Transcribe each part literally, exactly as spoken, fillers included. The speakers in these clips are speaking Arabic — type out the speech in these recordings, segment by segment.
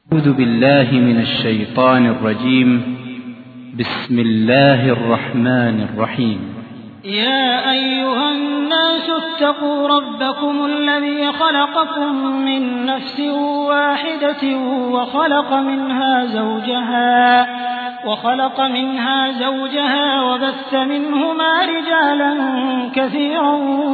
أعوذ بالله من الشيطان الرجيم. بسم الله الرحمن الرحيم. يا أيها الناس اتقوا ربكم الذي خلقكم من نفس واحدة وخلق منها زوجها وخلق منها زوجها وبث منهما رجالا كثيرا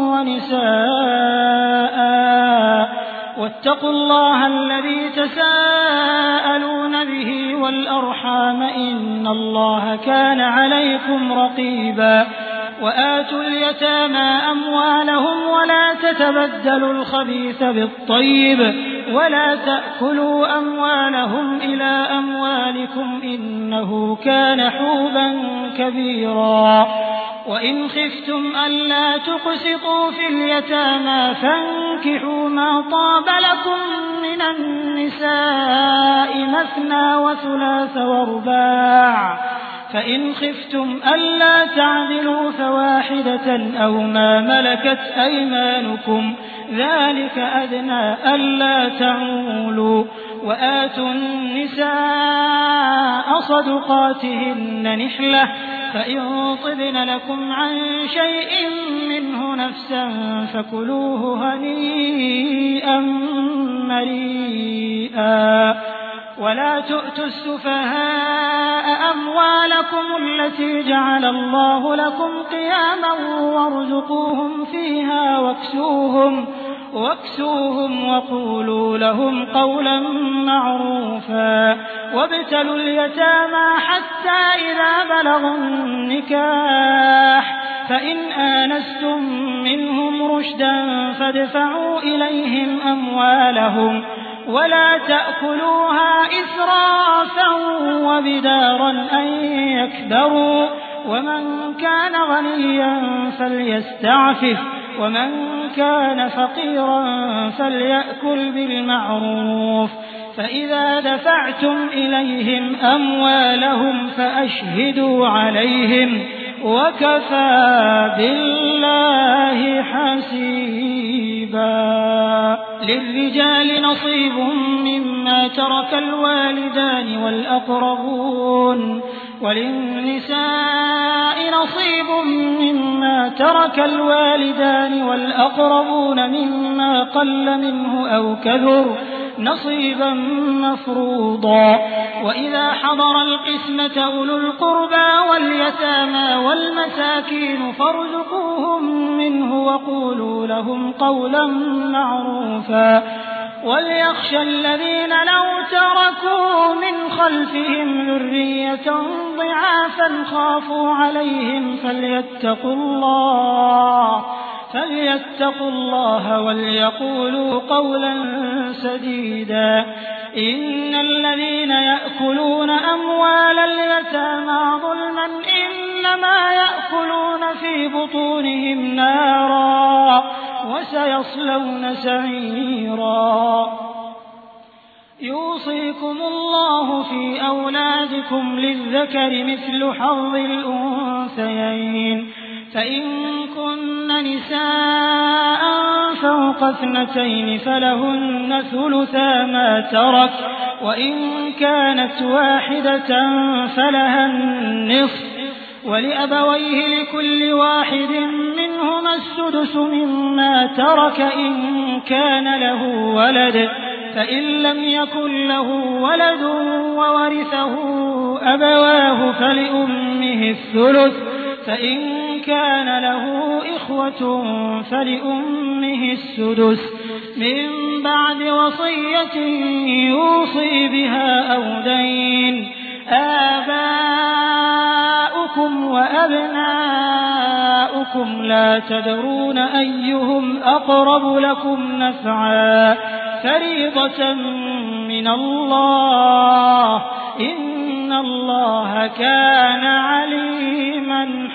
ونساء واتقوا الله الذي تساءلون به والأرحام إن الله كان عليكم رقيبا وآتوا اليتامى أموالهم ولا تتبدلوا الخبيث بالطيب ولا تأكلوا أموالهم إلى أموالكم إنه كان حوبا كبيرا وإن خفتم ألا تقسطوا في اليتامى فانكحوا ما طاب لكم من النساء مثنى وثلاث ورباع فإن خفتم ألا تعدلوا فواحدة أو ما ملكت أيمانكم ذلك أدنى ألا تعولوا وآتوا النساء صدقاتهن نحلة فإن طبن لكم عن شيء منه نفسا فكلوه هنيئا مريئا ولا تؤتوا السفهاء أموالكم التي جعل الله لكم قياما وارزقوهم فيها واكسوهم, واكسوهم وقولوا لهم قولا معروفا وابتلوا اليتامى حتى إذا بلغوا النكاح فإن آنستم منهم رشدا فادفعوا إليهم أموالهم ولا تأكلوها إسرافا وبدارا أن يكبروا ومن كان غنيا فليستعفف ومن كان فقيرا فليأكل بالمعروف فإذا دفعتم إليهم أموالهم فأشهدوا عليهم وكفى بالله حسيبا. للرجال نصيب مما ترك الوالدان والأقربون وللنساء نصيب مما ترك الوالدان والأقربون مما قل منه أو كثر نصيبا مفروضا وإذا حضر القسمة أولو القربى واليتامى والمساكين فارزقوهم منه وقولوا لهم قولا معروفا وليخشى الذين لو تركوا من خلفهم ذرية ضعافا خافوا عليهم فليتقوا الله فليتقوا الله وليقولوا قولا سديدا إن الذين يأكلون أموال اليتامى ظلما إنما يأكلون في بطونهم نارا وسيصلون سعيرا. يوصيكم الله في أولادكم للذكر مثل حظ الأنثيين فإن كن نساء فوق اثنتين فلهن ثلثا ما ترك وإن كانت واحدة فلها النصف ولأبويه لكل واحد منهما السدس مما ترك إن كان له ولد فإن لم يكن له ولد وورثه أبواه فلأمه الثلث فإن كان له إخوة فلأمه السدس من بعد وصية يوصي بها أو دين. آباؤكم وأبناؤكم لا تدرون أيهم أقرب لكم نفعا فريضة من الله إن الله كان عليما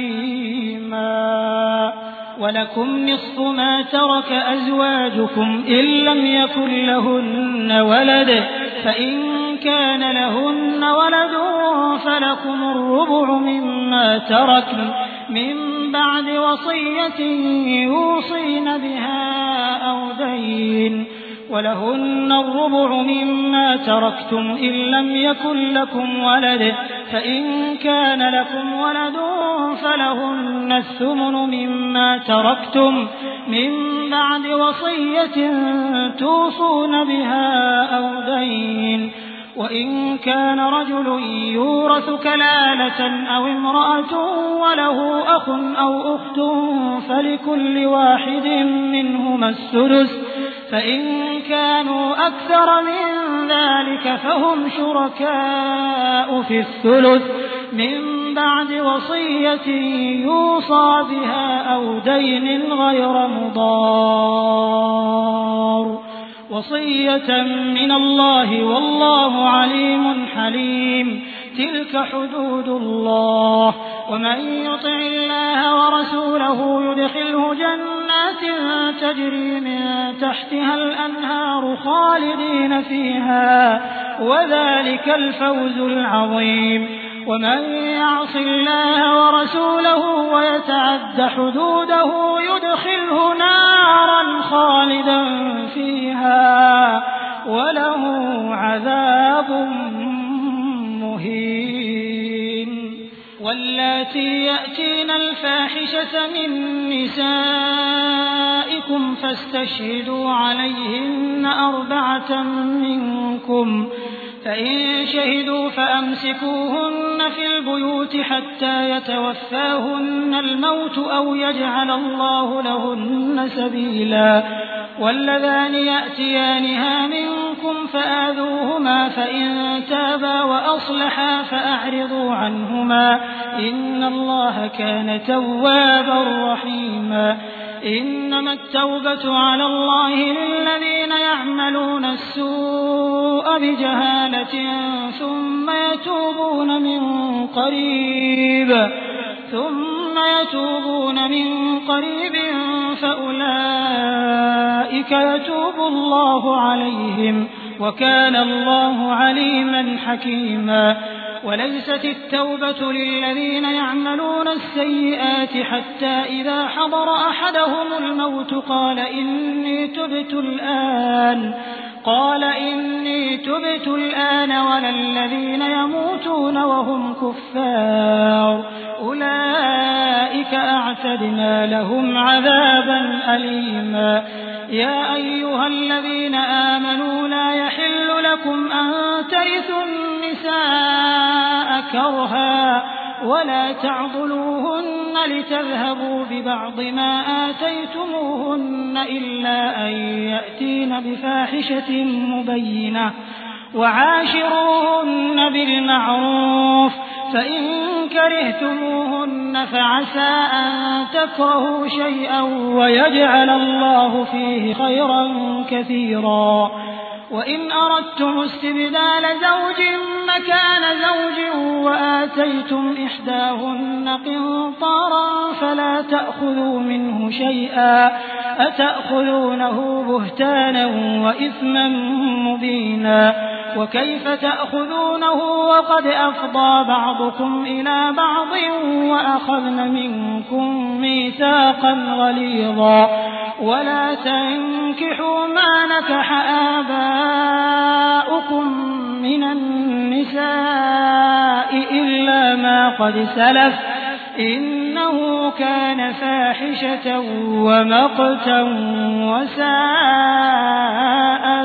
حكيما. ولكم نصف ما ترك أزواجكم إن لم يكن لهن ولد فإن كان لهن ولد فلكم الربع مما تركن من بعد وصية يوصين بها أو دين ولهن الربع مما تركتم إن لم يكن لكم ولد فإن كان لكم ولد فلهن الثمن مما تركتم من بعد وصية توصون بها أو دين وإن كان رجل يورث كلالة أو امرأة وله أخ أو أخت فلكل واحد منهما السدس فإن كانوا أكثر من ذلك فهم شركاء في الثلث من بعد وصية يوصى بها أو دين غير مضار وصية من الله والله عليم حليم تلك حدود الله ومن يطع الله ورسوله يدخله جنات تجري من تحتها الأنهار خالدين فيها وذلك الفوز العظيم ومن يعص الله ورسوله ويتعد حدوده يدخله نارا خالدا فيها وله عذاب مهين واللاتي يأتين الفاحشة من نسائكم فاستشهدوا عليهن أربعة منكم فإن شهدوا فأمسكوهن في البيوت حتى يتوفاهن الموت أو يجعل الله لهن سبيلا واللذان يأتيانها منكم فآذوهما فإن تابا وأصلحا فأعرضوا عنهما إن الله كان توابا رحيما إنما التوبة على الله للذين يعملون السوء بجهالة ثم يتوبون من قريب ثم يتوبون من قريب فأولئك يتوب الله عليهم وكان الله عليما حكيما وليست التوبة للذين يعملون السيئات حتى إذا حضر أحدهم الموت قال إني تبت الآن قال إني تبت الآن ولا الذين يموتون وهم كفار أولئك أعتدنا لهم عذابا أليما يا أيها الذين آمنوا لا يحل لكم أن ترثوا النساء كرها ولا تعضلوهن لتذهبوا ببعض ما آتيتموهن إلا أن يأتين بفاحشة مبينة وعاشروهن بالمعروف فإن كرهتموهن فعسى أن تكرهوا شيئا ويجعل الله فيه خيرا كثيرا وإن أردتم استبدال زوج مكان زوج وآتيتم إحداهن قنطارا فلا تأخذوا منه شيئا أتأخذونه بهتانا وإثما مبينا وكيف تأخذونه وقد أفضى بعضكم إلى بعض وأخذن منكم ميثاقا غليظا ولا تنكحوا ما نكح آباؤكم من النساء إلا ما قد سلف إنه كان فاحشة ومقتا وساء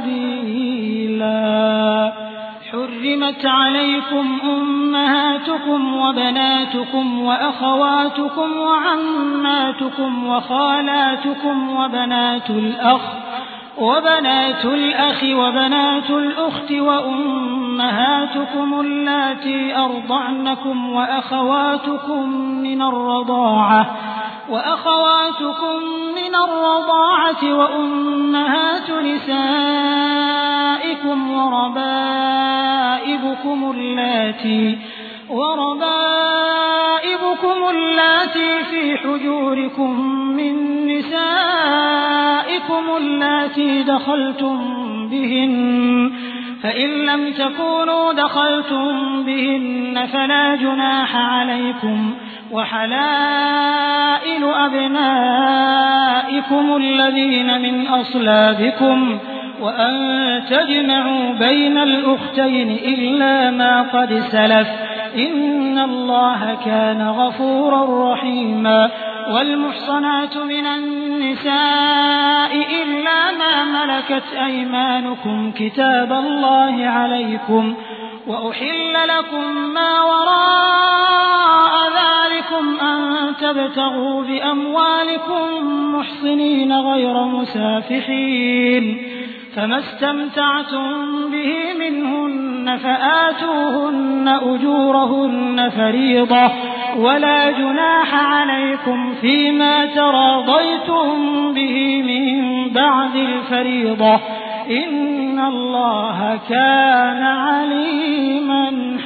سبيلا حرمت عليكم أمهاتكم وبناتكم وأخواتكم وعماتكم وخالاتكم وبنات الأخ وبنات الأخ وبنات الأخت وأمهاتكم اللاتي أرضعنكم وأخواتكم من الرضاعة وأخواتكم من الرضاعة وأمهات نسائكم وربائبكم اللاتي وربائبكم اللاتي في حجوركم من نسائكم اللاتي دخلتم بهن فإن لم تكونوا دخلتم بهن فلا جناح عليكم وحلائل أبنائكم الذين من أصلابكم وأن تجمعوا بين الأختين إلا ما قد سلف إن الله كان غفورا رحيما. والمحصنات من النساء إلا ما ملكت أيمانكم كتاب الله عليكم، وأحل لكم ما وراء ذلكم أن تبتغوا بأموالكم محصنين غير مسافحين، فما استمتعتم به منهن فآتوهن أجورهن فريضة، ولا جناح عليكم فيما تراضيتم به من بعد الفريضة إن الله كان عليما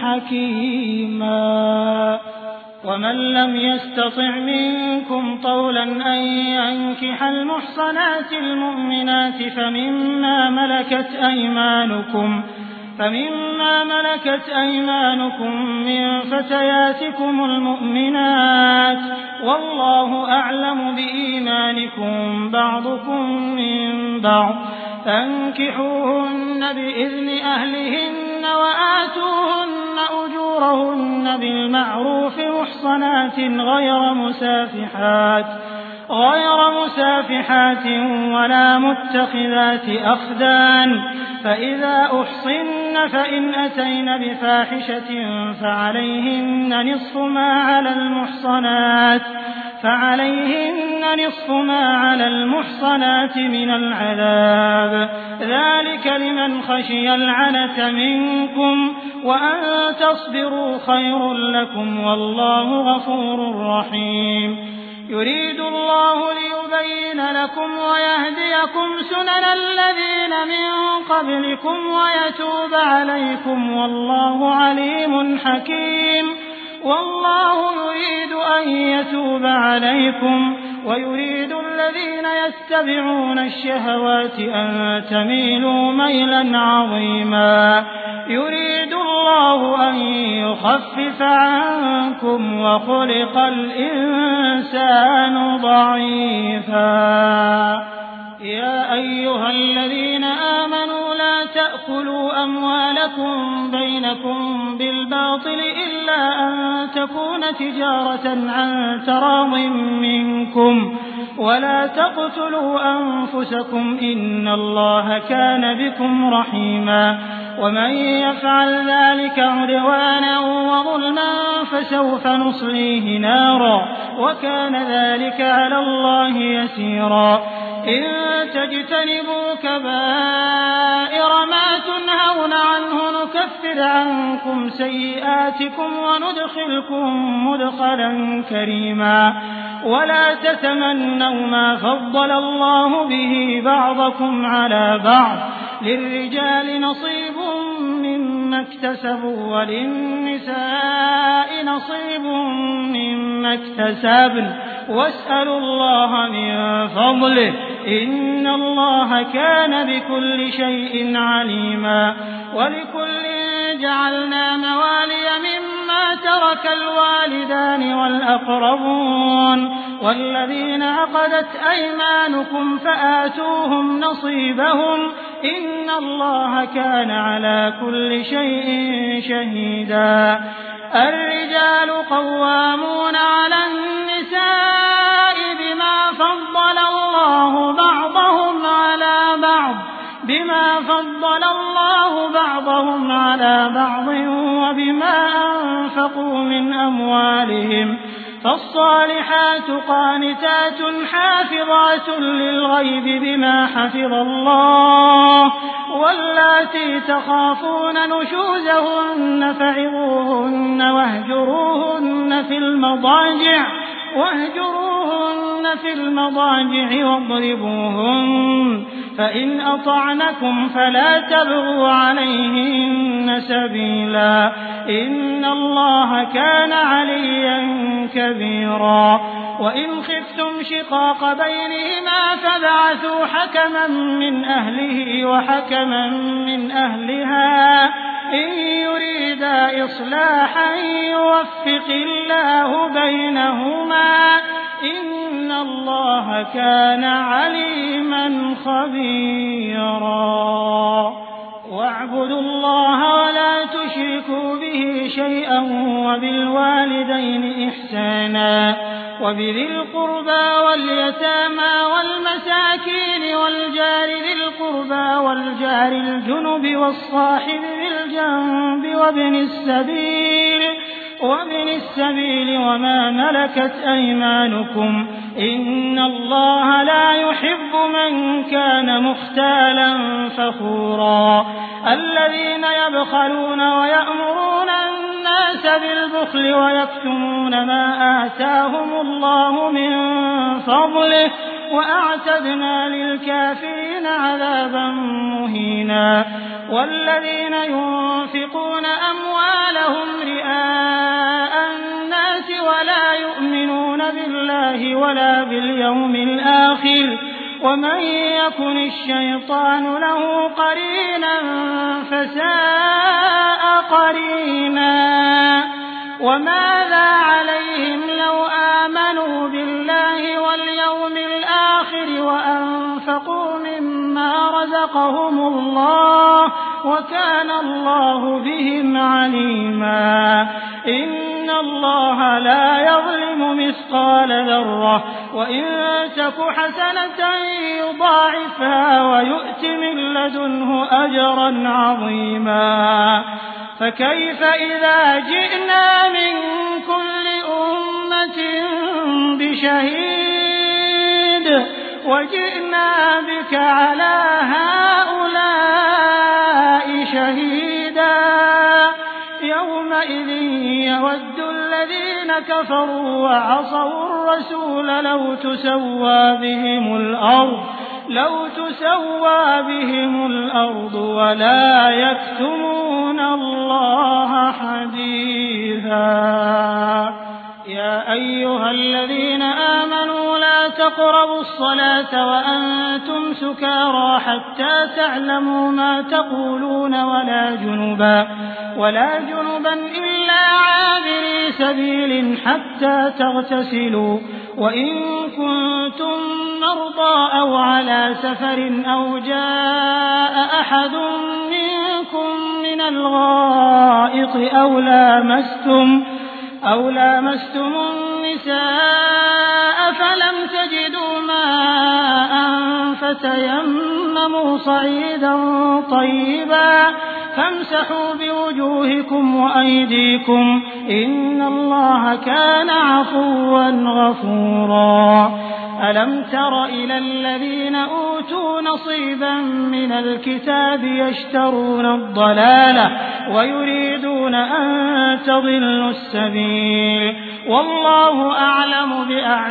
حكيما. ومن لم يستطع منكم طولا أن ينكح المحصنات المؤمنات فمما ملكت أيمانكم فمما ملكت أيمانكم من فتياتكم المؤمنات، والله أعلم بإيمانكم بعضكم من بعض، فانكحوهن بإذن أهلهن وآتوهن أجورهن بالمعروف محصنات غير مسافحات غير مسافحات ولا متخذات أخدان، فإذا أحصن فإن أتين بفاحشة فعليهن نصف ما على المحصنات فعليهن نصف ما على المحصنات من العذاب، ذلك لمن خشي العنة منكم، وأن تصبروا خير لكم والله غفور رحيم. يريد الله ليبين لكم ويهديكم سنن الذين من قبلكم ويتوب عليكم والله عليم حكيم. والله يريد أن يتوب عليكم ويريد الذين يتبعون الشهوات أن تميلوا ميلا عظيما. يريد الله أن يخفف عنكم وخلق الإنسان ضعيفا. يا أيها الذين آمنوا لا تأكلوا أموالكم بينكم بالباطل إلا أن تكون تجارة عن تراض منكم، ولا تقتلوا أنفسكم إن الله كان بكم رحيما. ومن يفعل ذلك عدوانا وظلما فسوف نصليه نارا وكان ذلك على الله يسيرا. إن تجتنبوا كبائر ما تنهون عنه نكفر عنكم سيئاتكم وندخلكم مدخلا كريما. ولا تتمنوا ما فضل الله به بعضكم على بعض، للرجال نصيب مما اكتسبوا وللنساء نصيب مما اكتسبن، واسألوا الله من فضله إن الله كان بكل شيء عليما. ولكل جعلنا موالي مما ترك الوالدان والأقربون والذين عقدت أيمانكم فآتوهم نصيبهم إن الله كان على كل شيء شهيدا. الرجال قوامون على النساء بما فضل الله بعضهم على بعض بما فضل الله بعضهم على بعض وبما أنفقوا من أموالهم، فالصالحات قانتات حافظات للغيب بما حفظ الله، واللاتي تخافون نشوزهن فعظوهن واهجروهن في المضاجع واهجروهن في المضاجع واضربوهن، فإن أطعنكم فلا تبغوا عليهن سبيلا إن الله كان عليا كبيرا. وإن خفتم شقاق بينهما فابعثوا حكما من أهله وحكما من أهلها إن يريدا إصلاحا يوفق الله بينهما إن الله كان عليما خبيرا واعبدوا الله ولا تشركوا به شيئا وبالوالدين إحسانا وبذي القربى واليتامى والمساكين والجار ذي القربى والجار الجنب والصاحب بالجنب وابن السبيل وابن السبيل وما ملكت أيمانكم إن الله لا يحب من كان مختالا فخورا الذين يبخلون ويأمرون الناس بالبخل ويكتمون ما آتاهم الله من فضله وأعتدنا للكافرين عذابا مهينا والذين ينفقون أموالهم رئاء الناس ولا يؤمنون بالله ولا باليوم الآخر ومن يكن الشيطان له قرينا فساء قرينا وماذا عليهم لو آمنوا بالله واليوم الآخر وأنفقوا مما رزقهم الله وكان الله بهم عليما إن الله لا يظلم مثقال ذرة وإن تك حسنة يضاعفها ويؤت من لدنه أجرا عظيما فكيف إذا جئنا من كل أمة بشهيد وجئنا بك على هؤلاء شهيدا يومئذ يود الذين كفروا وعصوا الرسول لو تسوى بهم الأرض لو تسوى بهم الأرض ولا يكتمون الله حديثا يا أيها الذين آمنوا لا تقربوا الصلاة وأنتم سكارى حتى تعلموا ما تقولون ولا جنبا ولا جنبا إلا عابري سبيل حتى تغتسلوا وإن كنتم مرضى أو على سفر أو جاء أحد منكم من الغائط أو لامستم أو لامستم النساء فلم تجدوا ماء فتيمموا صعيدا طيبا فامسحوا بوجوهكم وأيديكم إن الله كان عفوا غفورا ألم تر إلى الذين أوتوا نصيبا من الكتاب يشترون الضلالة ويريدون أن تضلوا السبيل والله أعلم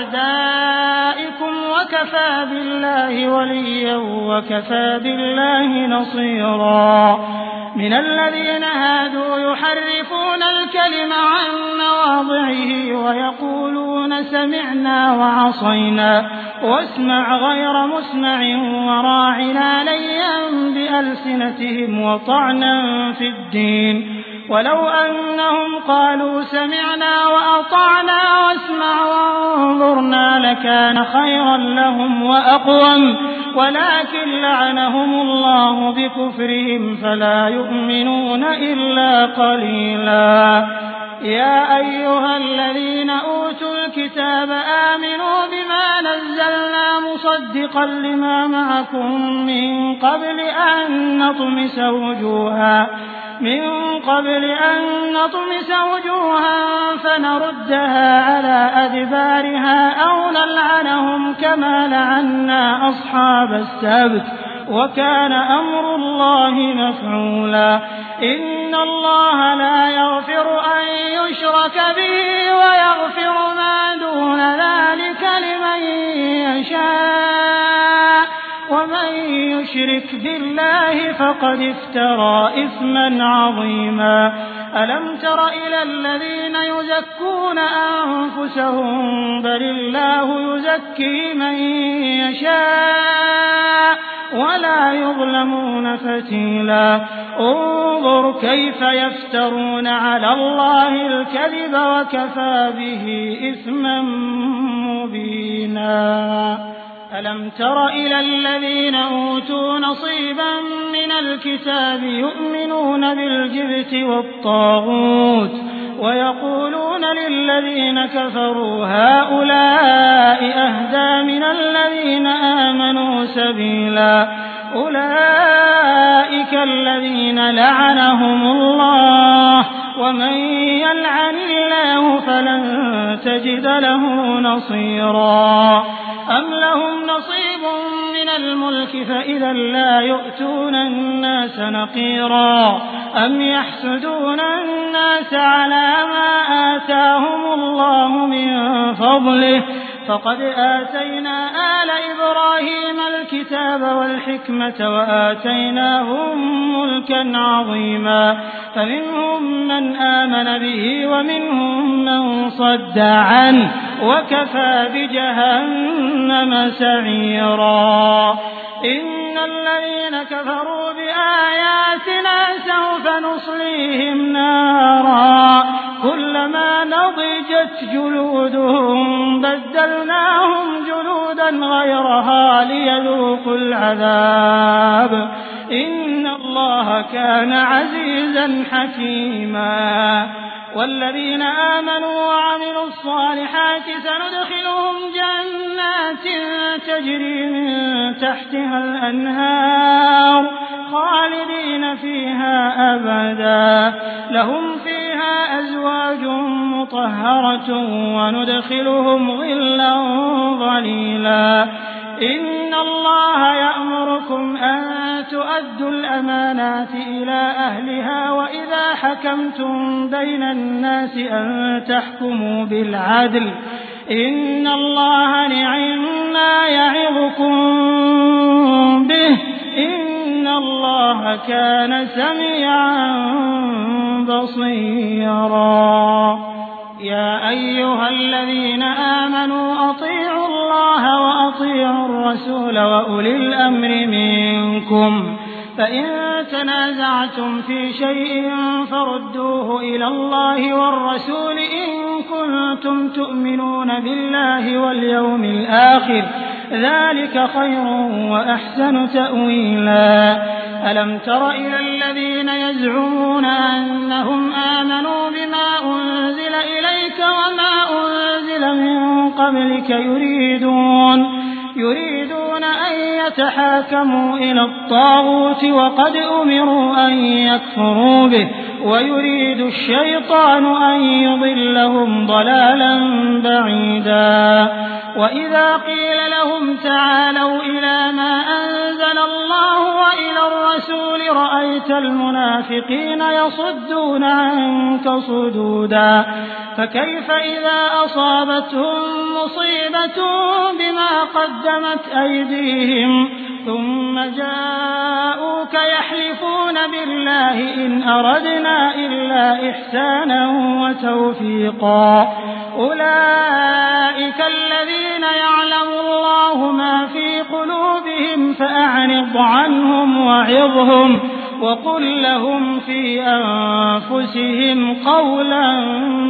بأعدائكم وكفى بالله وليا وكفى بالله نصيرا من الذين هادوا يحرفون الكلم عن مواضعه ويقولون سمعنا وعصينا واسمع غير مسمع وراعنا ليا بألسنتهم وطعنا في الدين ولو أنهم قالوا سمعنا وأطعنا واسمع وانظرنا لكان خيرا لهم وأقوم ولكن لعنهم الله بكفرهم فلا يؤمنون إلا قليلا يا أيها الذين أوتوا الكتاب آمنوا بما نزلنا مصدقا لما معكم من قبل أن نطمس وجوها من قبل أن نطمس وجوها فنردها على أدبارها أو نلعنهم كما لعنا أصحاب السبت وكان أمر الله مفعولا إن الله لا يغفر أن يشرك به ويغفر ما دون ذلك لمن يشاء ومن يشرك بالله فقد افترى إثما عظيما ألم تر إلى الذين يزكون أنفسهم بل الله يزكي من يشاء ولا يظلمون فتيلا انظر كيف يفترون على الله الكذب وكفى به إثما مبينا ألم تر إلى الذين أوتوا نصيبا من الكتاب يؤمنون بالجبت والطاغوت ويقولون للذين كفروا هؤلاء أهدى من الذين آمنوا سبيلا أولئك الذين لعنهم الله ومن يلعن الله فلن تجد له نصيرا أم لهم نصيب من الملك فإذا لا يؤتون الناس نقيرا أم يحسدون الناس على ما آتاهم الله من فضله فقد آتينا آل إبراهيم الكتاب والحكمة وآتيناهم ملكا عظيما فمنهم من آمن به ومنهم من صد عنه وكفى بجهنم سعيرا إن الذين كفروا بآياتنا سوف نصليهم نارا كلما نضجت جلودهم بدلناهم جلودا غيرها ليذوقوا العذاب إن الله كان عزيزا حكيما والذين آمنوا وعملوا الصالحات سندخلهم جنات تجري من تحتها الأنهار خالدين فيها أبدا لهم فيها أزواج مطهرة وندخلهم ظلا ظليلا إن الله يأمركم أن تؤدوا الأمانات إلى أهلها وإذا حكمتم بين الناس أن تحكموا بالعدل إن الله نعما يعظكم به إن الله كان سميعا بصيرا يا أيها الذين آمنوا أطيعوا الله وأطيعوا الرسول وأولي الأمر منكم فإن تنازعتم في شيء فردوه إلى الله والرسول إن كنتم تؤمنون بالله واليوم الآخر ذلك خير وأحسن تأويلا ألم تر إلى الذين يزعمون أنهم آمنوا بما أنزل إليك وما أنزل من قبلك يريدون يريدون أن يتحاكموا إلى الطاغوت وقد أمروا أن يكفروا به ويريد الشيطان أن يضلهم ضلالا بعيدا وإذا قيل لهم تعالوا إلى ما أنزل الله وإلى الرسول رأيت المنافقين يصدون عنك صدودا فكيف إذا أصابتهم مصيبة بما قدمت أيديهم ثم جاءوك يحلفون بالله إن أردنا إلا إحسانا وتوفيقا أولئك الذين يعلم الله ما في قلوبهم فأعرض عنهم وعظهم وقل لهم في أنفسهم قولا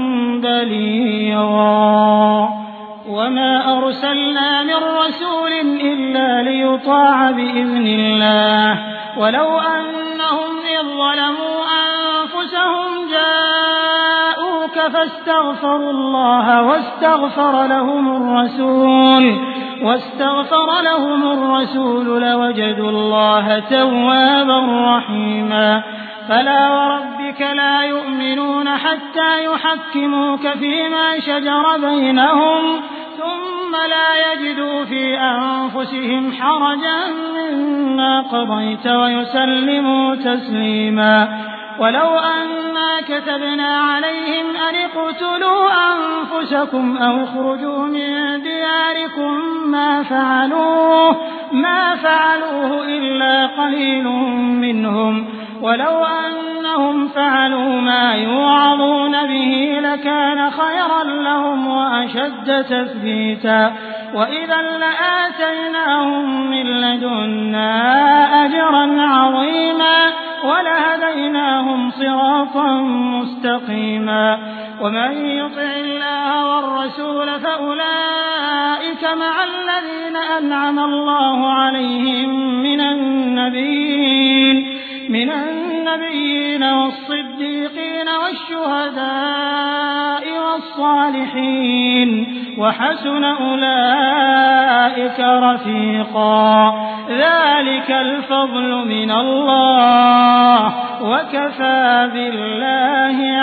بليغا وما أرسلنا من رسول إلا ليطاع بإذن الله ولو أنهم إذ ظلموا أنفسهم جاءوك فاستغفروا الله واستغفر لهم الرسول واستغفر لهم الرسول لوجدوا الله توابا رحيما فلا وربك لا يؤمنون حتى يحكموك فيما شجر بينهم ثم لا يجدوا في أنفسهم حرجا مما قضيت ويسلموا تسليما ولو أنا كتبنا عليهم أن اقتلوا أنفسكم أو اخرجوا من دياركم ما فعلوه ما فعلوه إلا قليل منهم ولو أنهم فعلوا ما يوعظون به لكان خيرا لهم وأشد تثبيتا وإذا لآتيناهم من لدنا أجرا عظيما ولهديناهم صراطا مستقيما ومن يطع الله والرسول فأولئك مع الذين أنعم الله عليهم من النبيين من النبيين والصديقين والشهداء والصالحين وحسن أولئك رفيقا ذلك الفضل من الله وكفى بالله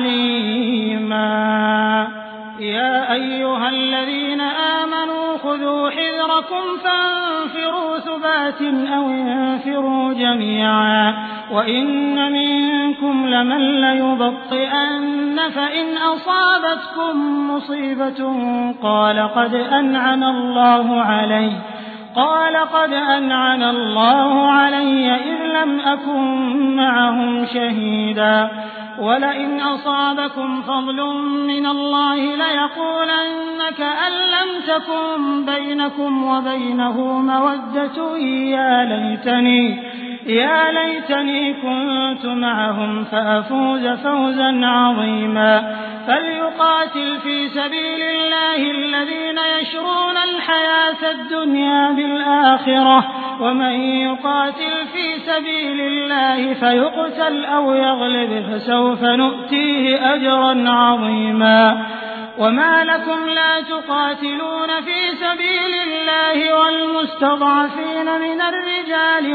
عليما يا أيها الذين آمنوا خذوا حذركم فانفروا ثبات أو انفروا جميعا وإن منكم لمن ليبطئن فإن أصابتكم مصيبة قال قد أنعم الله علي قال قد أنعم الله علي إذ لم أكن معهم شهيدا ولئن أصابكم فضل من الله ليقولن كأن لم تكن بينكم وبينه مودة يا ليتني يا ليتني كنت معهم فأفوز فوزا عظيما فليقاتل في سبيل الله الذين يشرون الحياة الدنيا بالآخرة ومن يقاتل في سبيل الله فيقتل أو يغلب فسوف نؤتيه أجرا عظيما وما لكم لا تقاتلون في سبيل الله والمستضعفين من الرجال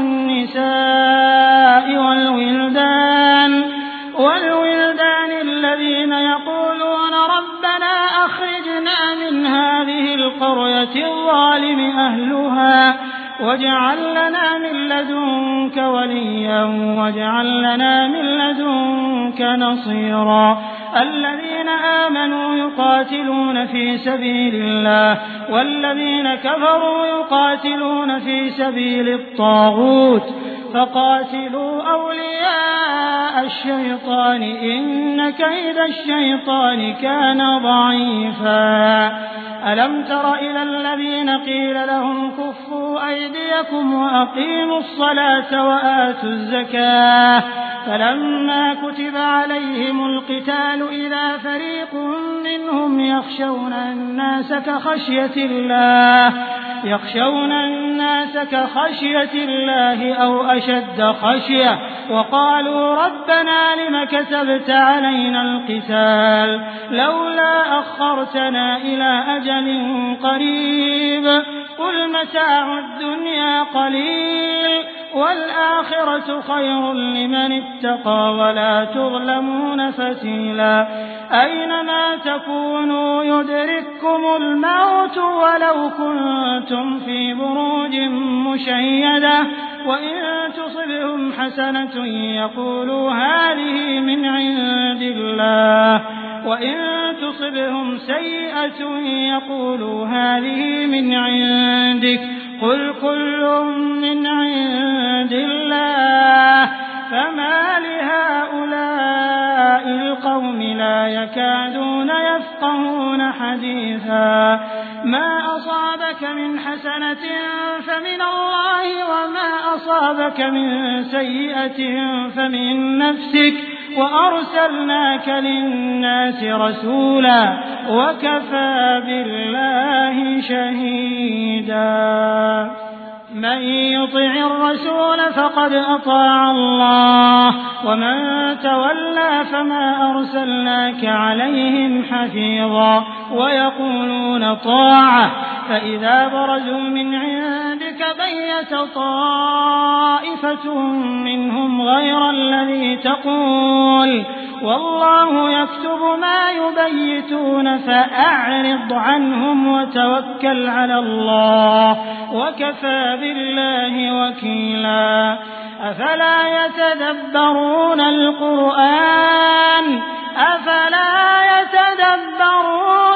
والنساء والولدان والولدان الذين يقولون ربنا أخرجنا من هذه القرية الظالم أهلها واجعل لنا من لدنك وليا واجعل لنا من لدنك نصيرا الذين آمنوا يقاتلون في سبيل الله والذين كفروا يقاتلون في سبيل الطاغوت فقاتلوا أولياء الشيطان إن كيد الشيطان كان ضعيفا ألم تر إلى الذين قيل لهم كفوا أيديكم وأقيموا الصلاة وآتوا الزكاة فلما كتب عليهم القتال إذا فريق منهم يخشون الناس كخشية الله يخشون الناس كخشية الله أو أشد خشية وقالوا ربنا لم كتبت علينا القتال لولا أخرتنا إلى أجل قريب قل متاع الدنيا قليل والآخرة خير لمن اتقى ولا تظلمون فتيلا أينما تكونوا يدرككم الموت ولو كنتم في بروج مشيدة وإن تصبهم حسنة يقولوا هذه من عند الله وإن تصبهم سيئة يقولوا هذه من عندك قل كل من عند الله فما لهؤلاء القوم لا يكادون يفقهون حديثا ما أصابك من حسنة فمن الله وما أصابك من سيئة فمن نفسك وأرسلناك للناس رسولا وكفى بالله شهيدا من يطع الرسول فقد أطاع الله ومن تولى فما أرسلناك عليهم حفيظا ويقولون طاعة فإذا برزوا من عندك بيت طائفة منهم غير الذي تقول والله يكتب ما يبيتون فأعرض عنهم وتوكل على الله وكفى بالله وكيلا أفلا يتدبرون القرآن أفلا يتدبرون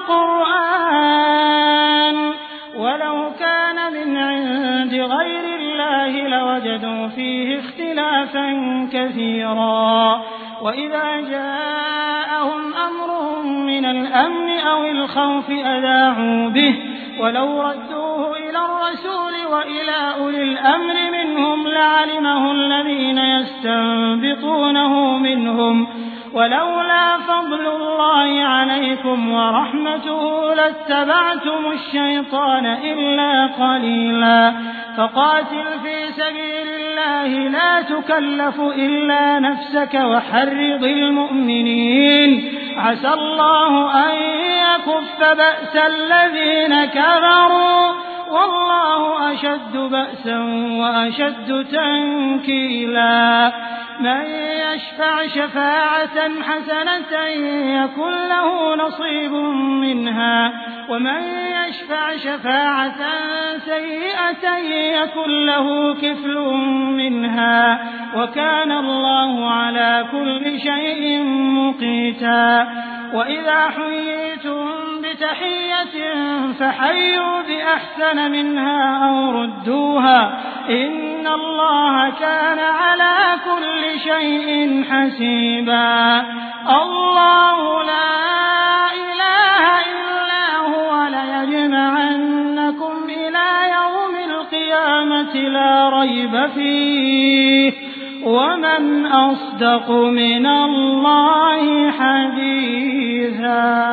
القرآن ولو كان من عند غير الله لوجدوا فيه اختلافا كثيرا وإذا جاء جاءهم أمر من الأمن أو الخوف أذاعوا به ولو ردوه إلى الرسول وإلى أولي الأمر منهم لعلمه الذين يستنبطونه منهم ولولا فضل الله عليكم ورحمته لاتبعتم الشيطان إلا قليلا فقاتل في سبيل الله لا تكلف إلا نفسك وحرض المؤمنين عسى الله أن يكف بأس الذين كفروا والله أشد بأسا وأشد تنكيلا من يشفع شفاعة حسنة يكن له نصيب منها ومن يشفع شفاعة سيئة يكن له كفل منها وكان الله على كل شيء مقيتا وإذا حييتم بتحية فحيوا بأحسن منها أو ردوها إن الله كان على كل شيء حسيبا الله لا إله إلا هو ليجمعنكم إلى يوم القيامة لا ريب فيه ومن أصدق من الله حديثا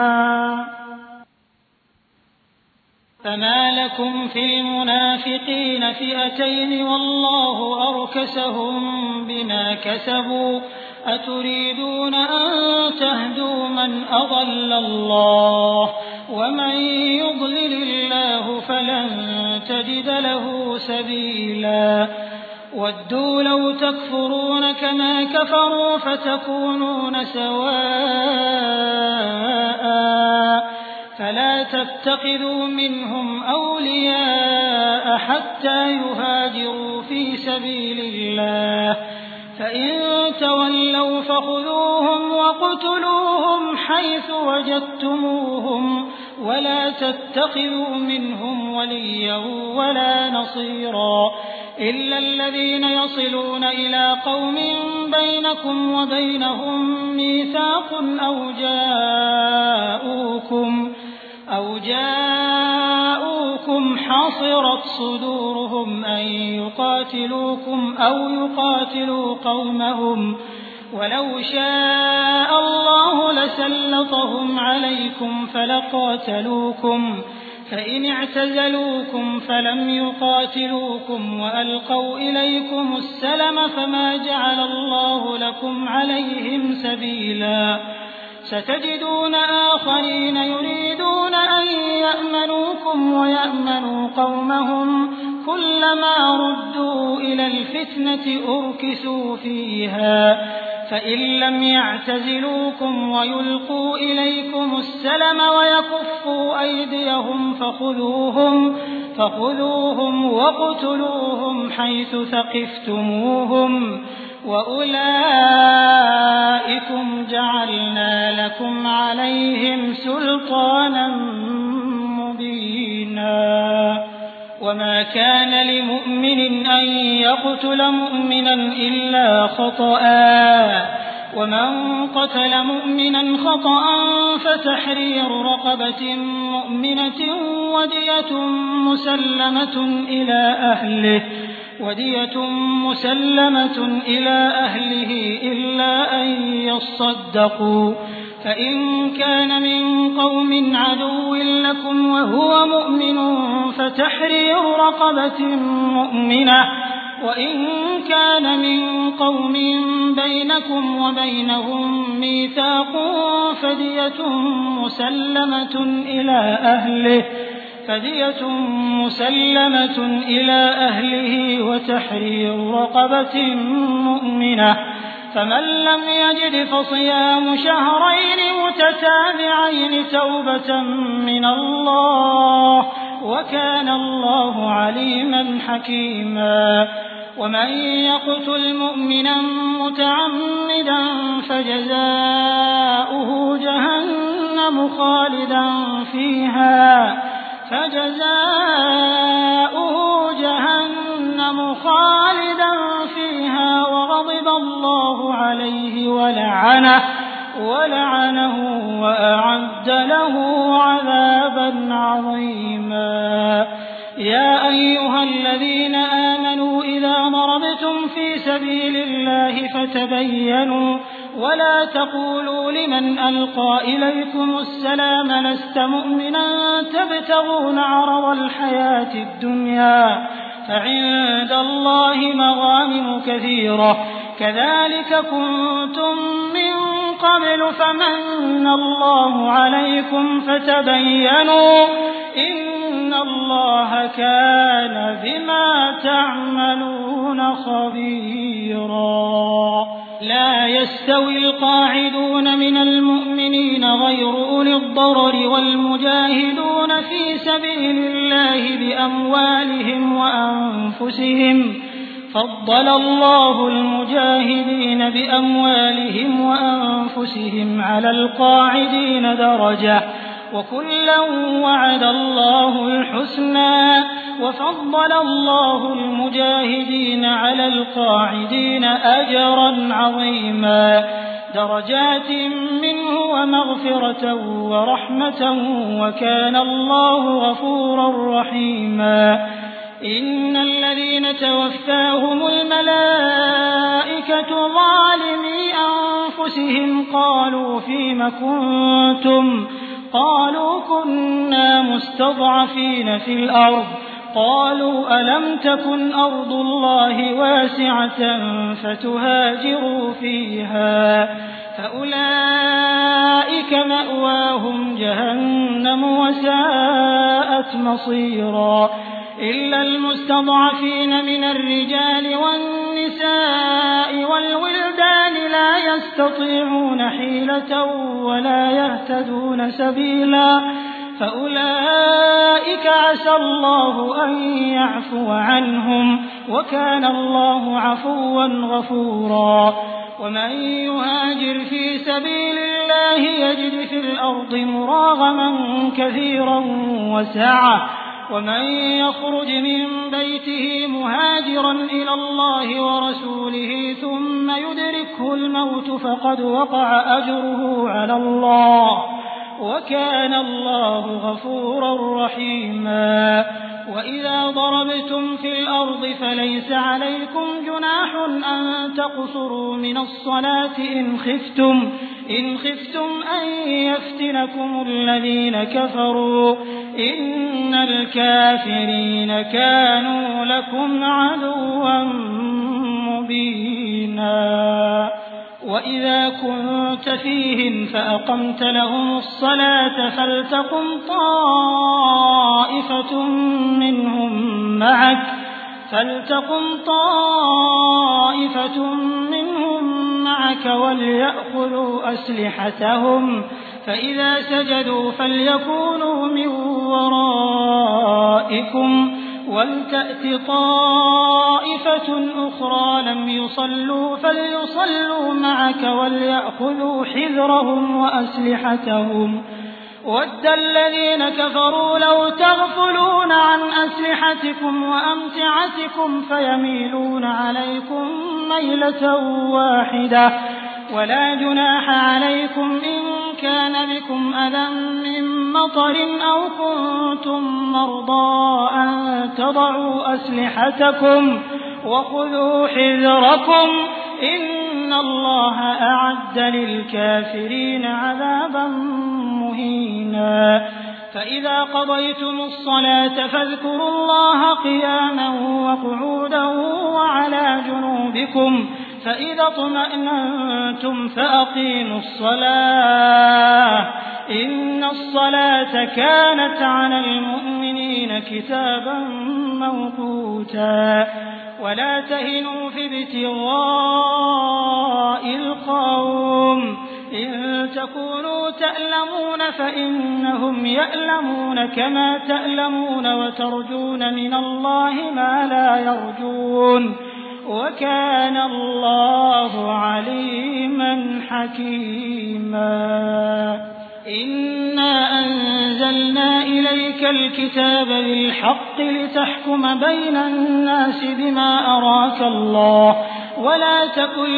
فما لكم في المنافقين فئتين والله أركسهم بما كسبوا أتريدون أن تهدوا من أضل الله ومن يضلل الله فلن تجد له سبيلا ودوا لو تكفرون كما كفروا فتكونون سواء فلا تتخذوا منهم أولياء حتى يهاجروا في سبيل الله فإن تولوا فخذوهم وقتلوهم حيث وجدتموهم ولا تتخذوا منهم وليا ولا نصيرا إلا الذين يصلون إلى قوم بينكم وبينهم ميثاق أو جاءوكم أو جاءوكم حصرت صدورهم أن يقاتلوكم أو يقاتلوا قومهم ولو شاء الله لسلطهم عليكم فلقاتلوكم فإن اعتزلوكم فلم يقاتلوكم وألقوا إليكم السلم فما جعل الله لكم عليهم سبيلا ستجدون آخرين يريدون أن يأمنوكم ويأمنوا قومهم كلما ردوا إلى الفتنة أركسوا فيها فإن لم يعتزلوكم ويلقوا إليكم السلم ويكفوا أيديهم فخذوهم, فخذوهم وقتلوهم حيث ثقفتموهم وأولئكم جعلنا لكم عليهم سلطانا مبينا وما كان لمؤمن أن يقتل مؤمنا إلا خطأ ومن قتل مؤمنا خطأ فتحرير رقبة مؤمنة ودية مسلمة إلى أهله ودية مسلمة إلى أهله إلا أن يصدقوا فإن كان من قوم عدو لكم وهو مؤمن فتحرير رقبة مؤمنة وإن كان من قوم بينكم وبينهم ميثاق فدية مسلمة إلى أهله فدية مسلمة إلى أهله وتحرير رقبة مؤمنة فمن لم يجد فصيام شهرين متتابعين توبة من الله وكان الله عليما حكيما ومن يقتل مؤمنا متعمدا فجزاؤه جهنم خالدا فيها فجزاؤه جهنم خالدا فيها وغضب الله عليه ولعنه ولعنه وأعد له عذابا عظيما. يا أيها الذين آمنوا إذا ضربتم في سبيل الله فتبينوا ولا تقولوا لمن ألقى إليكم السلام لست مؤمنا تبتغون عرض الحياة الدنيا فعند الله مغانم كثيرة كذلك كنتم من قبل فمن الله عليكم فتبينوا إن الله كان بما تعملون خبيرا. لا يستوي القاعدون من المؤمنين غير أولي الضرر والمجاهدون في سبيل الله بأموالهم وأنفسهم فضل الله المجاهدين بأموالهم وأنفسهم على القاعدين درجة وكلا وعد الله الحسنى وفضل الله المجاهدين على القاعدين أجرا عظيما درجات منه ومغفرة ورحمة وكان الله غفورا رحيما. إن الذين توفاهم الملائكة ظالمي أنفسهم قالوا فيم كنتم قالوا كنا مستضعفين في الأرض قالوا ألم تكن أرض الله واسعة فتهاجروا فيها فأولئك مأواهم جهنم وساءت مصيرا. إلا المستضعفين من الرجال والنساء والولدان لا يستطيعون حيلة ولا يهتدون سبيلا فأولئك عسى الله أن يعفو عنهم وكان الله عفوا غفورا. ومن يهاجر في سبيل الله يجد في الأرض مراغما كثيرا وسعة ومن يخرج من بيته مهاجرا إلى الله ورسوله ثم يدركه الموت فقد وقع أجره على الله وكان الله غفورا رحيما. وإذا ضربتم في الأرض فليس عليكم جناح أن تقصروا من الصلاة إن خفتم إن خفتم أن يفتنكم الذين كفروا إن الكافرين كانوا لكم عدوا مبينا. وإذا كنت فيهم فأقمت لهم الصلاة فلتقم طائفة منهم معك فلتقم طائفة منهم معك وليأخذوا أسلحتهم فإذا سجدوا فليكونوا من ورائكم ولتأت طائفة أخرى لم يصلوا فليصلوا معك وليأخذوا حذرهم وأسلحتهم ود الذين كفروا لو تغفلون عن أسلحتكم وأمتعتكم فيميلون عليكم ميلة واحدة ولا جناح عليكم إن كان بكم أذى من مطر أو كنتم مرضى أن تضعوا أسلحتكم وخذوا حذركم إن الله أعد للكافرين عذابا مهينا. فإذا قضيتم الصلاة فاذكروا الله قياما وقعودا وعلى جنوبكم فإذا اطمأننتم فأقيموا الصلاة إن الصلاة كانت على المؤمنين كتابا موقوتا. ولا تهنوا في ابتغاء القوم إن تكونوا تألمون فإنهم يألمون كما تألمون وترجون من الله ما لا يرجون وكان الله عليما حكيما. إنا أنزلنا إليك الكتاب بالحق لتحكم بين الناس بما أراك الله ولا تكن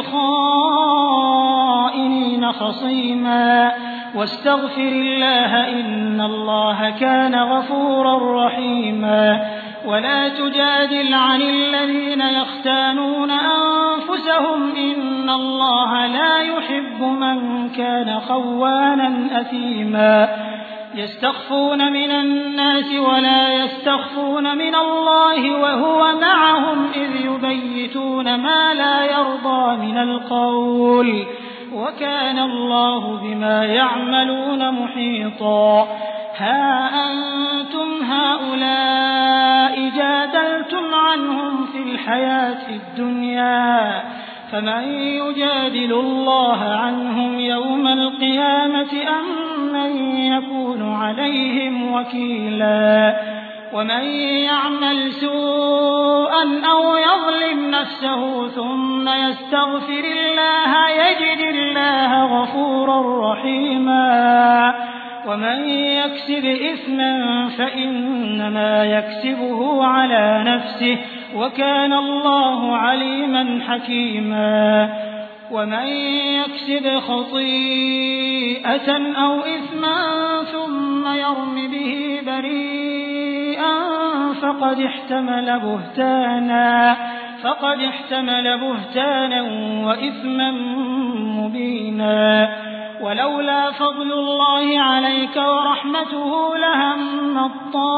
للخائنين خصيما واستغفر الله إن الله كان غفورا رحيما ولا تجادل عن الذين يختانون أنفسهم إن الله لا يحب من كان خوانا أثيما يستخفون من الناس ولا يستخفون من الله وهو معهم إذ يبيتون ما لا يرضى من القول وكان الله بما يعملون محيطا ها أنتم هؤلاء جادلتم عنهم في الحياة الدنيا فمن يجادل الله عنهم يوم القيامة أم من يكون عليهم وكيلا ومن يعمل سوءا أو يظلم نفسه ثم يستغفر الله يجد الله غفورا رحيما ومن يكسب إثما فإنما يكسبه على نفسه وكان الله عليما حكيما ومن يكسب خطيئة أو إثما ثم يرم به بريئا فقد احتمل بهتانا فقد احتمل بهتانا وإثما مبينا ولولا فضل الله عليك ورحمته لهم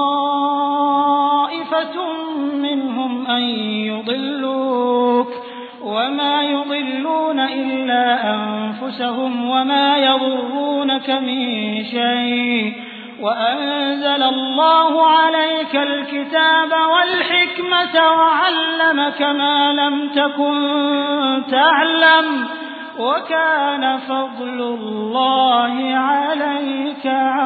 طائفة منهم أن يضلوك وما يضلون إلا أنفسهم وما يضرونك من شيء وأنزل الله عليك الكتاب والحكمة وعلمك ما لم تكن تعلم وكان فضل الله عليك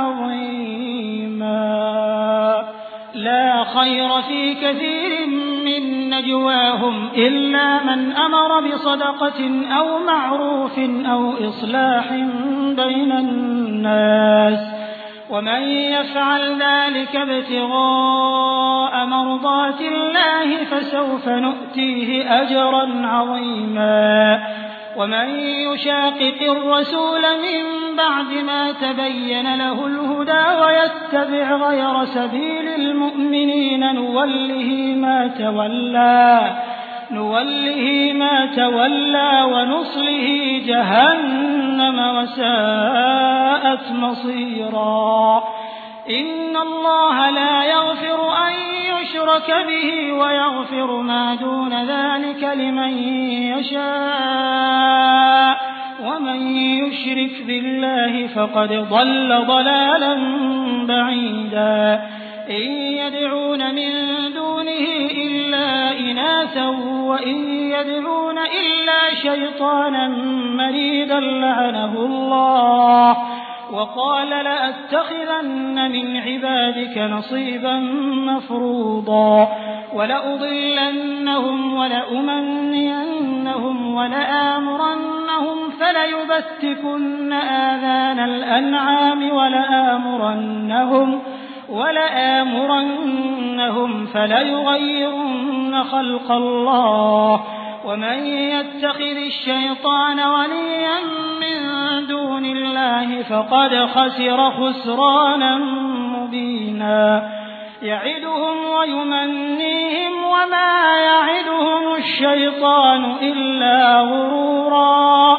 عظيما لا خير في كثير من نجواهم إلا من أمر بصدقة أو معروف أو إصلاح بين الناس ومن يفعل ذلك ابتغاء مرضات الله فسوف نؤتيه أجرا عظيما ومن يشاقق الرسول من بعد ما تبين له الهدى ويتبع غير سبيل المؤمنين نوله ما تولى نوله ما تولى ونصله جهنم وساءت مصيرا إن الله لا يغفر أن يشرك به ويغفر ما دون ذلك لمن يشاء ومن يشرك بالله فقد ضل ضلالا بعيدا إن يدعون من دونه إلا إناثا وإن يدعون إلا شيطانا مريدا لعنه الله وقال لأتخذن من عبادك نصيبا مفروضا ولأضلنهم ولأمنينهم ولآمرنهم فليبتكن آذان الأنعام ولآمرنهم ولآمرنهم فليغيرن خلق الله ومن يتخذ الشيطان وليا من دون الله فقد خسر خسرانا مبينا يعدهم ويمنيهم وما يعدهم الشيطان إلا غرورا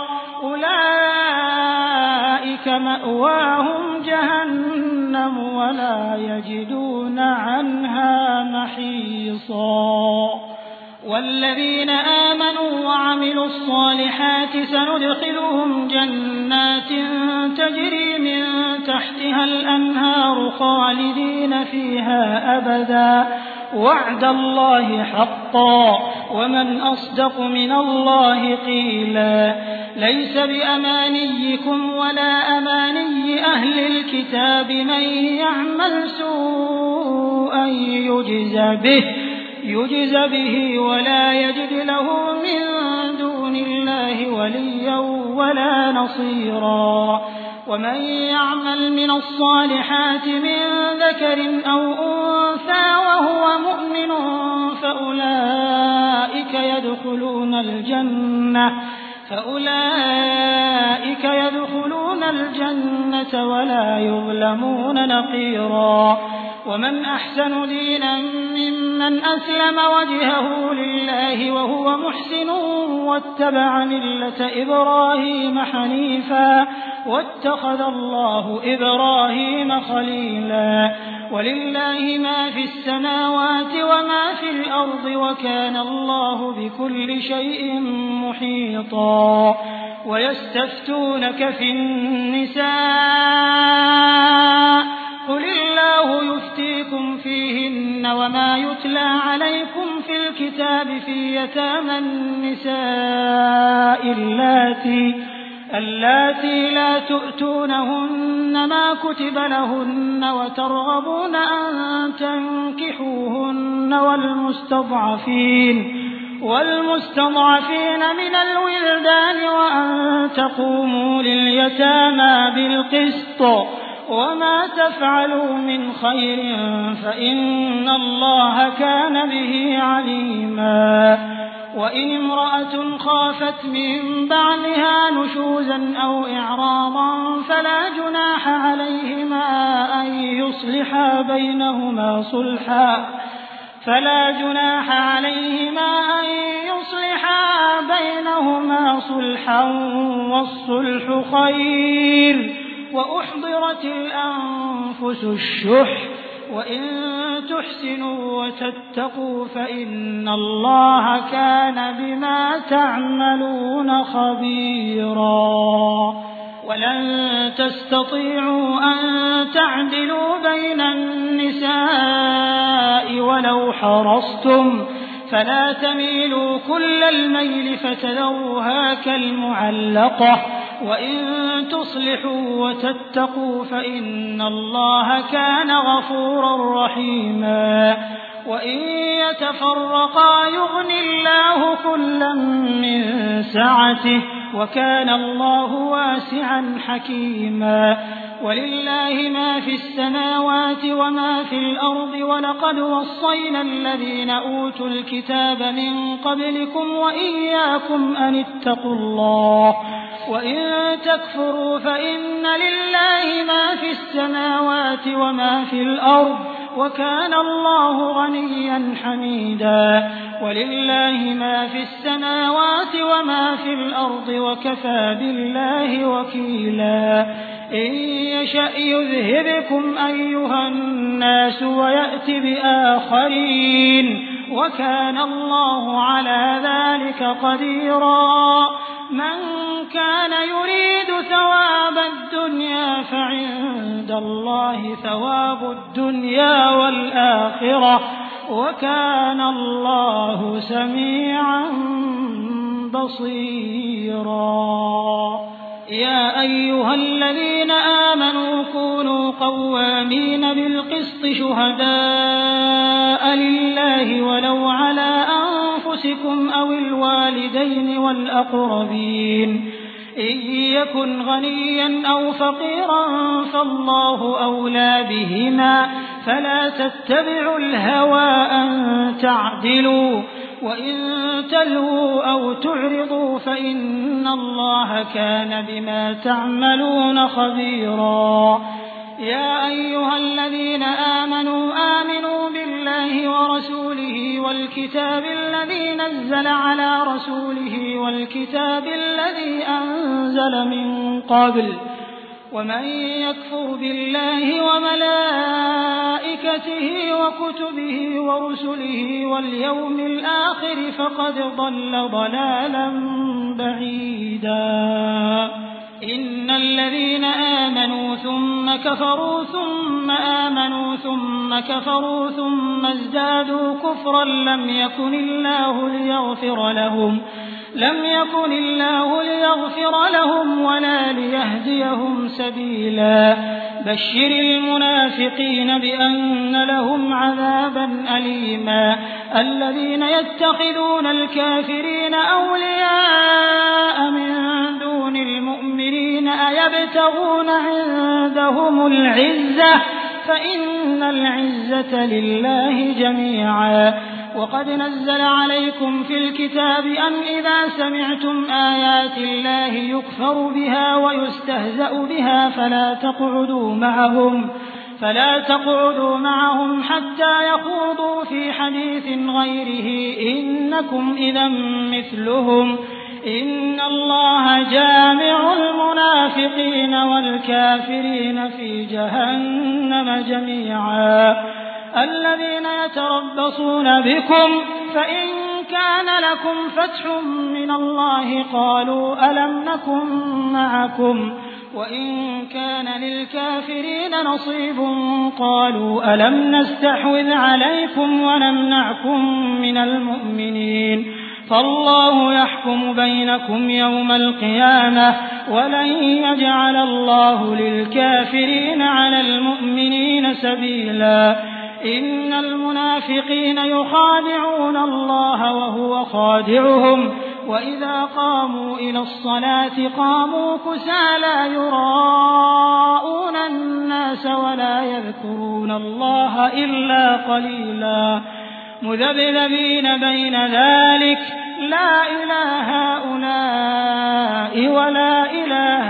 أولئك مأواهم جهنم ولا يجدون عنها محيصا والذين آمنوا وعملوا الصالحات سندخلهم جنات تجري من تحتها الأنهار خالدين فيها أبدا وعد الله حقا ومن أصدق من الله قيلا ليس بأمانيكم ولا أماني أهل الكتاب من يعمل سوءا يجز به يجز به ولا يجد له من دون الله وليا ولا نصيرا ومن يعمل من الصالحات من ذكر أو أنثى وهو مؤمن فأولئك يدخلون الجنة فأولئك يدخلون الجنة ولا يظلمون نقيرا ومن أحسن دينا ممن أسلم وجهه لله وهو محسن واتبع ملة إبراهيم حنيفا واتخذ الله إبراهيم خليلا ولله ما في السماوات وما في الأرض وكان الله بكل شيء محيطا ويستفتونك في النساء قل الله يفتيكم فيهن وما يتلى عليكم في الكتاب في يتامى النساء اللاتي اللاتي لا تؤتونهن ما كتب لهن وترغبون أن تنكحوهن والمستضعفين والمستضعفين من الولدان وأن تقوموا لليتامى بالقسط وما تفعلوا من خير فإن الله كان به عليما وإن امرأة خافت من بعلها نشوزا أو إعراضا فلا جناح عليهما أن يصلحا بينهما صلحا فلا جناح عليهما أن يصلحا بينهما صلحا والصلح خير وأحضرت الأنفس الشح وإن تحسنوا وتتقوا فإن الله كان بما تعملون خبيرا ولن تستطيعوا أن تعدلوا بين النساء ولو حرصتم فلا تميلوا كل الميل فتذروها كالمعلقة وإن تصلحوا وتتقوا فإن الله كان غفورا رحيما وإن يتفرقا يغن الله كلا من سعته وكان الله واسعا حكيما ولله ما في السماوات وما في الأرض ولقد وصينا الذين أوتوا الكتاب من قبلكم وإياكم أن اتقوا الله وإن تكفروا فإن لله ما في السماوات وما في الأرض وكان الله غنيا حميدا ولله ما في السماوات وما في الأرض وكفى بالله وكيلا إن يشأ يذهبكم أيها الناس ويأت بآخرين وكان الله على ذلك قديرا من كان يريد ثواب الدنيا فعند الله ثواب الدنيا والآخرة وكان الله سميعا بصيرا يا أيها الذين آمنوا كونوا قوامين بالقسط شهداء لله ولو على أنفسكم أو الوالدين والأقربين إن يكن غنيا أو فقيرا فالله أولى بهما فلا تتبعوا الهوى أن تعدلوا وإن تلووا أو تعرضوا فإن الله كان بما تعملون خبيرا يا أيها الذين آمنوا آمنوا بالله ورسوله والكتاب الذي نزل على رسوله والكتاب الذي أنزل من قبل ومن يكفر بالله وملائكته وكتبه ورسله واليوم الآخر فقد ضل ضلالا بعيدا إن الذين آمنوا ثم كفروا ثم آمنوا ثم كفروا ثم ازدادوا كفرا لم يكن الله ليغفر لهم لم يكن الله ليغفر لهم ولا ليهديهم سبيلا بشر المنافقين بأن لهم عذابا أليما الذين يتخذون الكافرين أولياء من دون المؤمنين أيبتغون يبتغون عندهم العزة فإن العزة لله جميعا. وقد نزل عليكم في الكتاب أن إذا سمعتم آيات الله يكفر بها ويستهزأ بها فلا تقعدوا معهم فلا تقعدوا معهم حتى يخوضوا في حديث غيره إنكم إذا مثلهم إن الله جامع المنافقين والكافرين في جهنم جميعا. الذين يتربصون بكم فإن كان لكم فتح من الله قالوا ألم نكن معكم وإن كان للكافرين نصيب قالوا ألم نستحوذ عليكم ونمنعكم من المؤمنين فالله يحكم بينكم يوم القيامة ولن يجعل الله للكافرين على المؤمنين سبيلا. إن المنافقين يخادعون الله وهو خادعهم وإذا قاموا إلى الصلاة قاموا كسالى يراءون الناس ولا يذكرون الله إلا قليلا مذبذبين بين ذلك لا إله هؤلاء ولا إله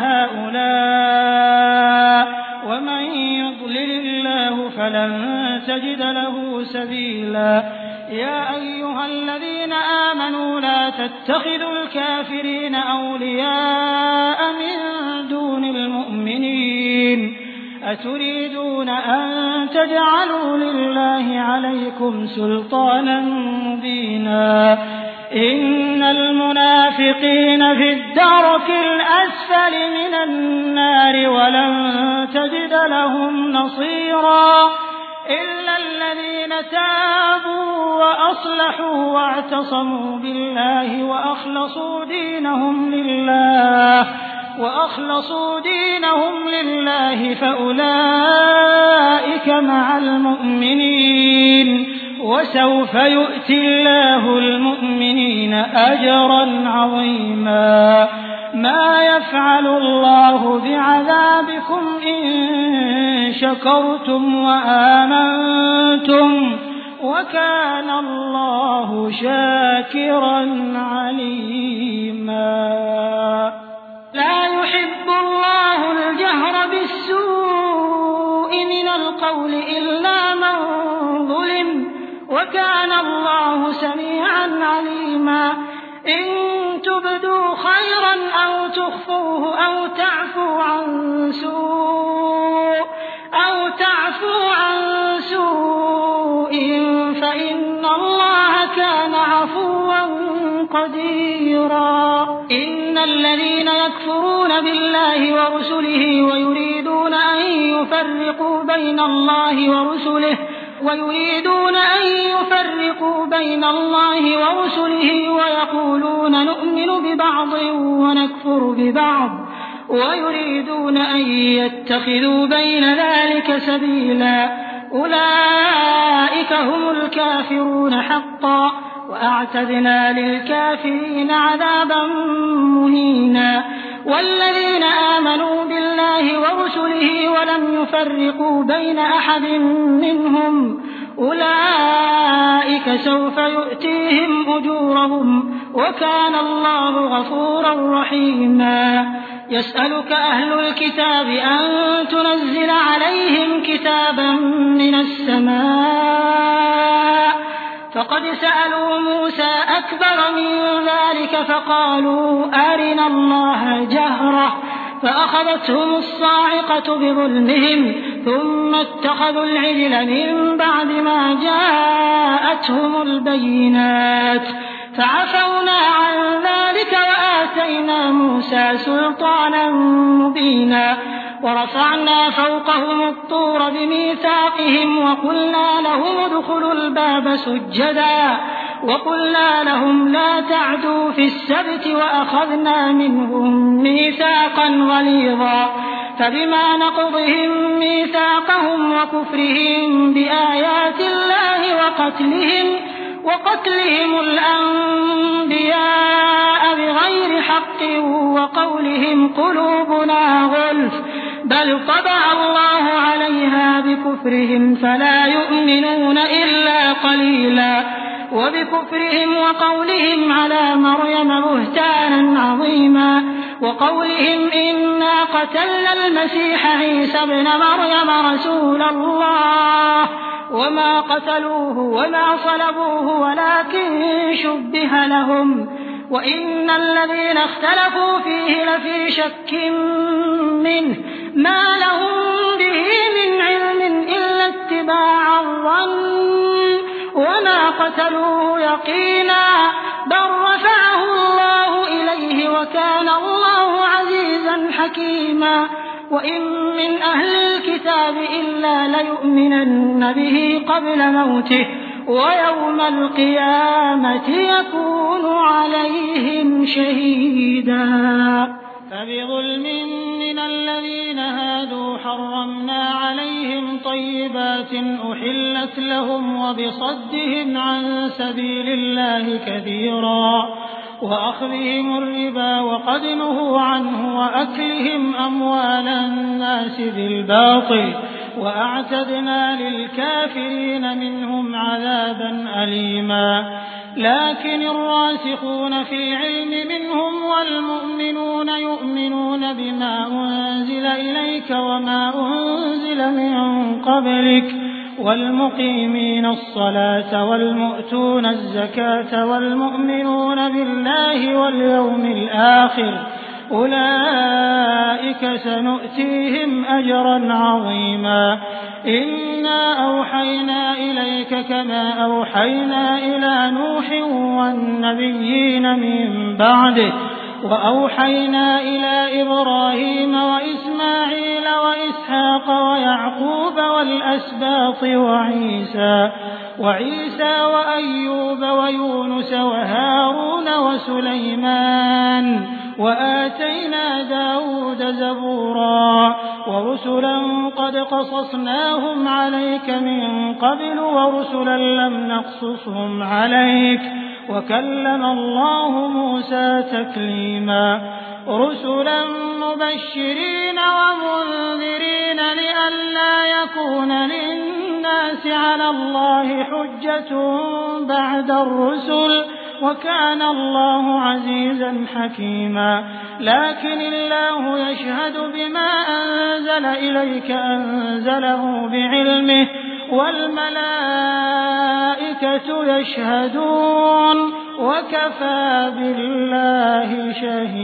هؤلاء ومن يضلل الله فلن تجد له سبيلا. يا أيها الذين آمنوا لا تتخذوا الكافرين أولياء من دون المؤمنين أتريدون أن تجعلوا لله عليكم سلطانا مبينا. إن المنافقين في الدرك الأسفل من النار ولن تجد لهم نصيرا إلا الذين تابوا وأصلحوا واعتصموا بالله وأخلصوا دينهم لله وأخلصوا دينهم لله فأولئك مع المؤمنين وسوف يؤتي الله المؤمنين أجرا عظيما. ما يفعل الله بعذابكم إن شكرتم وآمنتم وكان الله شاكرا عليما. لا يحب الله الجهر بالسوء من القول إلا من ظلم وكان الله سميعا عليما. إن تبدوا خيرا أو تخفوه أو تعفو عن سوء أو تعفو عن سوء فإن الله كان عفوا قديرا. إن الذين يكفرون بالله ورسله ويريدون أن يفرقوا بين الله ورسله ويريدون أن يفرقوا بين الله ورسله ويقولون نؤمن ببعض ونكفر ببعض ويريدون أن يتخذوا بين ذلك سبيلا أولئك هم الكافرون حقا وأعتدنا للكافرين عذابا مهينا. والذين آمنوا بالله ورسله ولم يفرقوا بين أحد منهم أولئك سوف يؤتيهم أجورهم وكان الله غفورا رحيما. يسألك أهل الكتاب أن تنزل عليهم كتابا من السماء فقد سألوا موسى أكبر من ذلك فقالوا أرنا الله جهرة فأخذتهم الصاعقة بظلمهم ثم اتخذوا العجل من بعد ما جاءتهم البينات فعفونا عن ذلك وآتينا موسى سلطانا مبينا. ورفعنا فوقهم الطور بميثاقهم وقلنا لهم ادخلوا الباب سجدا وقلنا لهم لا تعدوا في السبت وأخذنا منهم ميثاقا غليظا. فبما نقضهم ميثاقهم وكفرهم بآيات الله وقتلهم وقتلهم الأنبياء بغير حق وقولهم قلوبنا غلف بل طبع الله عليها بكفرهم فلا يؤمنون إلا قليلا وبكفرهم وقولهم على مريم بهتانا عظيما وقولهم إنا قتلنا المسيح عيسى ابن مريم رسول الله وما قتلوه وما صلبوه ولكن شبه لهم وإن الذين اختلفوا فيه لفي شك منه ما لهم به من علم إلا اتباع الظن وما قتلوه يقينا بل رفعه الله إليه وكان الله عزيزا حكيما وإن من أهل الكتاب إلا ليؤمنن به قبل موته ويوم القيامة يكون عليهم شهيدا فبظلم من الذين هادوا حرمنا عليهم طيبات أحلت لهم وبصدهم عن سبيل الله كثيرا وأخذهم الربا وقد نهوا عنه وأكلهم أموال الناس بالباطل وأعتدنا للكافرين منهم عذابا أليما لكن الراسخون في العلم منهم والمؤمنون يؤمنون بما أنزل إليك وما أنزل من قبلك والمقيمين الصلاة والمؤتون الزكاة والمؤمنون بالله واليوم الآخر أولئك سنؤتيهم أجرا عظيما إنا أوحينا إليك كما أوحينا إلى نوح والنبيين من بعده وأوحينا إلى إبراهيم وإسماعيل وإسحاق ويعقوب والأسباط وعيسى وعيسى وأيوب ويونس وهارون وسليمان وآتينا داود زبورا ورسلا قد قصصناهم عليك من قبل ورسلا لم نقصصهم عليك وكلم الله موسى تكليما رسلا مبشرين ومنذرين لئلا يكون للناس على الله حجة بعد الرسل وكان الله عزيزا حكيما لكن الله يشهد بما أنزل إليك أنزله بعلمه والملائكة يشهدون وكفى بالله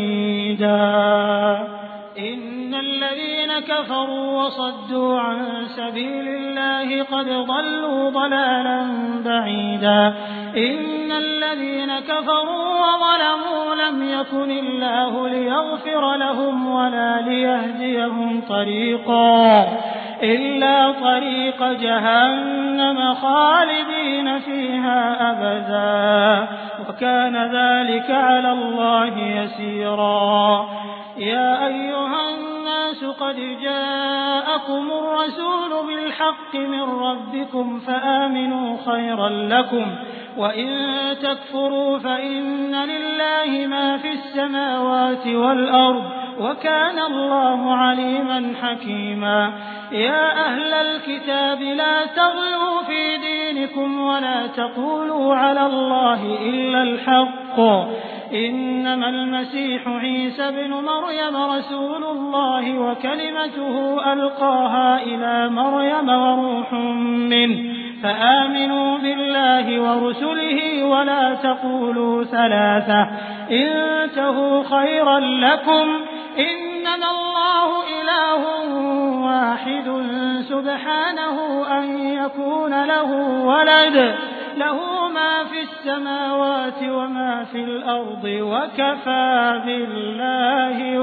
شهيدا إن الذين كفروا وصدوا عن سبيل الله قد ضلوا ضلالا بعيدا إن الذين كفروا وظلموا لم يكن الله ليغفر لهم ولا ليهديهم طريقا إلا طريق جهنم خالدين فيها أبدا وكان ذلك على الله يسيرا يا أيها الناس قد جاءكم الرسول بالحق من ربكم فآمنوا خيرا لكم وإن تكفروا فإن لله ما في السماوات والأرض وكان الله عليما حكيما يا أهل الكتاب لا تغلوا في دينكم ولا تقولوا على الله إلا الحق إنما المسيح عيسى بن مريم رسول الله وكلمته ألقاها إلى مريم وروح منه فآمنوا بالله ورسله ولا تقولوا ثلاثة انتهوا خيرا لكم إنما الله إله واحد سبحانه أن يكون له ولد له ما في السماوات وما في الأرض وكفى بالله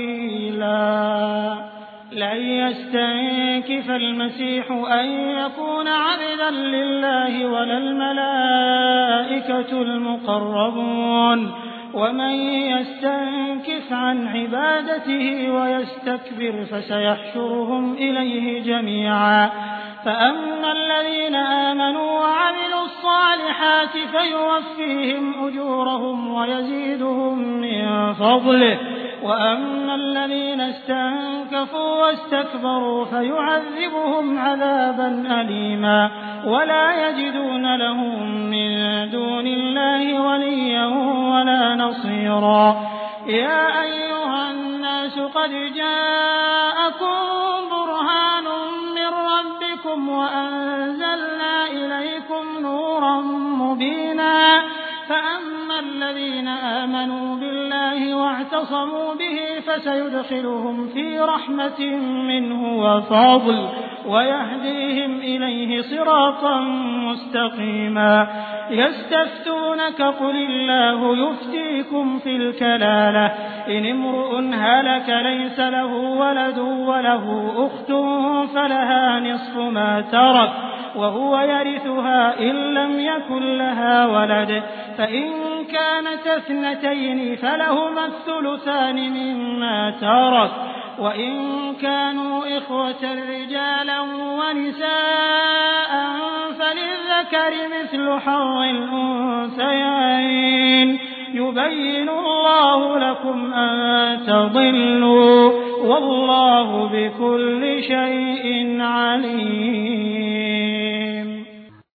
وكيلا لن يستنكف المسيح أن يكون عبدا لله ولا الملائكة المقربون ومن يستنكف عن عبادته ويستكبر فسيحشرهم إليه جميعا فأما الذين آمنوا وعملوا الصالحات الصالحات فيوفيهم أجورهم ويزيدهم من فضله وأما الذين استنكفوا واستكبروا فيعذبهم عذابا أليما ولا يجدون لهم من دون الله وليا ولا نصيرا يا أيها الناس قد جاءكم برهان من ربكم وأنزلنا إليكم نورا مبينا فأما الذين آمنوا بالله واعتصموا به فسيدخلهم في رحمة منه وفضل ويهديهم إليه صراطا مستقيما يستفتونك قل الله يفتيكم في الكلالة إن امرؤ هلك ليس له ولد وله أخت فلها نصف ما ترك وهو يرثها إن لم يكن لها ولد فإن كانت اثنتين فلهما الثلثان مما ترك وإن كانوا إخوة رجالا ونساء فللذكر مثل حظ الأنثيين يبين الله لكم أن تضلوا والله بكل شيء عليم.